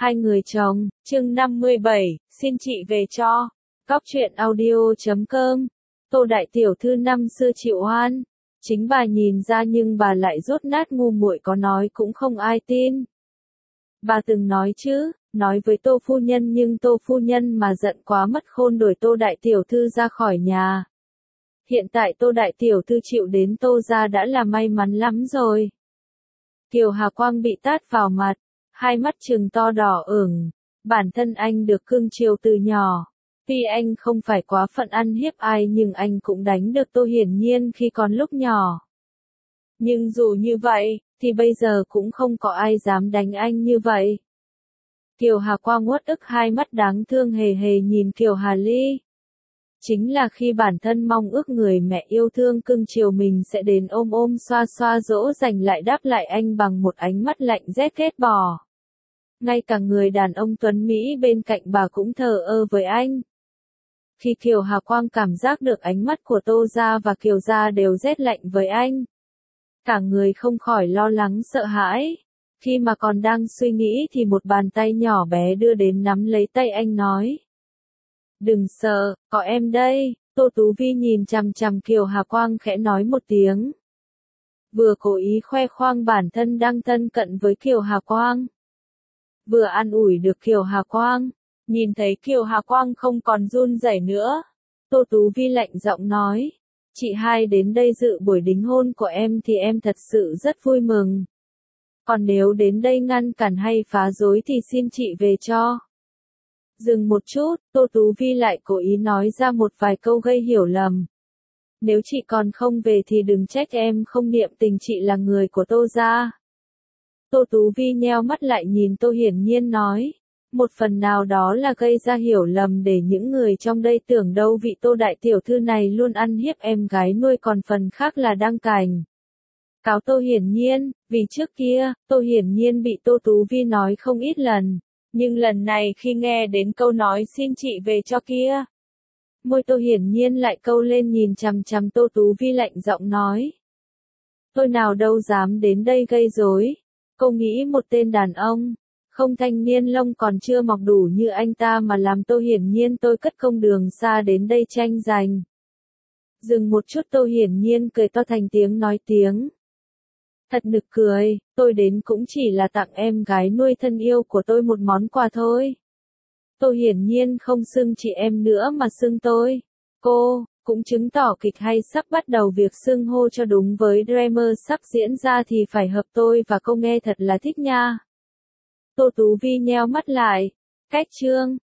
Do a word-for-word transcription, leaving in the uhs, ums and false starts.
Hai người chồng, chương năm mươi bảy, xin chị về cho. Cóc truyện audio chấm com. Tô đại tiểu thư năm xưa chịu oan. Chính bà nhìn ra nhưng bà lại rốt nát ngu muội, có nói cũng không ai tin. Bà từng nói chứ, nói với Tô phu nhân, nhưng Tô phu nhân mà giận quá mất khôn, đuổi Tô đại tiểu thư ra khỏi nhà. Hiện tại Tô đại tiểu thư chịu đến Tô gia đã là may mắn lắm rồi. Kiều Hà Quang bị tát vào mặt, hai mắt trừng to đỏ ửng. Bản thân anh được cưng chiều từ nhỏ. Tuy anh không phải quá phận ăn hiếp ai nhưng anh cũng đánh được Tô Hiển Nhiên khi còn lúc nhỏ. Nhưng dù như vậy, thì bây giờ cũng không có ai dám đánh anh như vậy. Kiều Hà Quang uất ức, hai mắt đáng thương hề hề nhìn Kiều Hà Ly. Chính là khi bản thân mong ước người mẹ yêu thương cưng chiều mình sẽ đến ôm ôm xoa xoa dỗ dành, lại đáp lại anh bằng một ánh mắt lạnh rét ghét bỏ. Ngay cả người đàn ông tuấn Mỹ bên cạnh bà cũng thờ ơ với anh. Khi Kiều Hà Quang cảm giác được ánh mắt của Tô gia và Kiều gia đều rét lạnh với anh, cả người không khỏi lo lắng sợ hãi. Khi mà còn đang suy nghĩ thì một bàn tay nhỏ bé đưa đến nắm lấy tay anh nói: "Đừng sợ, có em đây." Tô Tú Vi nhìn chằm chằm Kiều Hà Quang khẽ nói một tiếng. Vừa cố ý khoe khoang bản thân đang thân cận với Kiều Hà Quang, vừa an ủi được Kiều Hà Quang. Nhìn thấy Kiều Hà Quang không còn run rẩy nữa, Tô Tú Vi lạnh giọng nói: "Chị hai đến đây dự buổi đính hôn của em thì em thật sự rất vui mừng. Còn nếu đến đây ngăn cản hay phá rối thì xin chị về cho." Dừng một chút, Tô Tú Vi lại cố ý nói ra một vài câu gây hiểu lầm. "Nếu chị còn không về thì đừng trách em không niệm tình, chị là người của Tô gia." Tô Tú Vi nheo mắt lại nhìn Tô Hiển Nhiên nói: "Một phần nào đó là gây ra hiểu lầm để những người trong đây tưởng đâu vị Tô đại tiểu thư này luôn ăn hiếp em gái nuôi, còn phần khác là đang cảnh cáo Tô Hiển Nhiên, vì trước kia, Tô Hiển Nhiên bị Tô Tú Vi nói không ít lần. Nhưng lần này khi nghe đến câu nói xin chị về cho kia, môi Tô Hiển Nhiên lại câu lên, nhìn chằm chằm Tô Tú Vi lạnh giọng nói: "Tôi nào đâu dám đến đây gây rối. Cô nghĩ một tên đàn ông, không thanh niên lông còn chưa mọc đủ như anh ta mà làm Tô Hiển Nhiên tôi cất công đường xa đến đây tranh giành." Dừng một chút, Tô Hiển Nhiên cười to thành tiếng nói tiếng: "Thật nực cười, tôi đến cũng chỉ là tặng em gái nuôi thân yêu của tôi một món quà thôi." Tô Hiển Nhiên không xưng chị em nữa mà xưng tôi, cô, cũng chứng tỏ kịch hay sắp bắt đầu, việc xưng hô cho đúng với drama sắp diễn ra thì phải hợp tôi và cô nghe thật là thích nha. Tô Tú Vi nheo mắt lại. Cách chương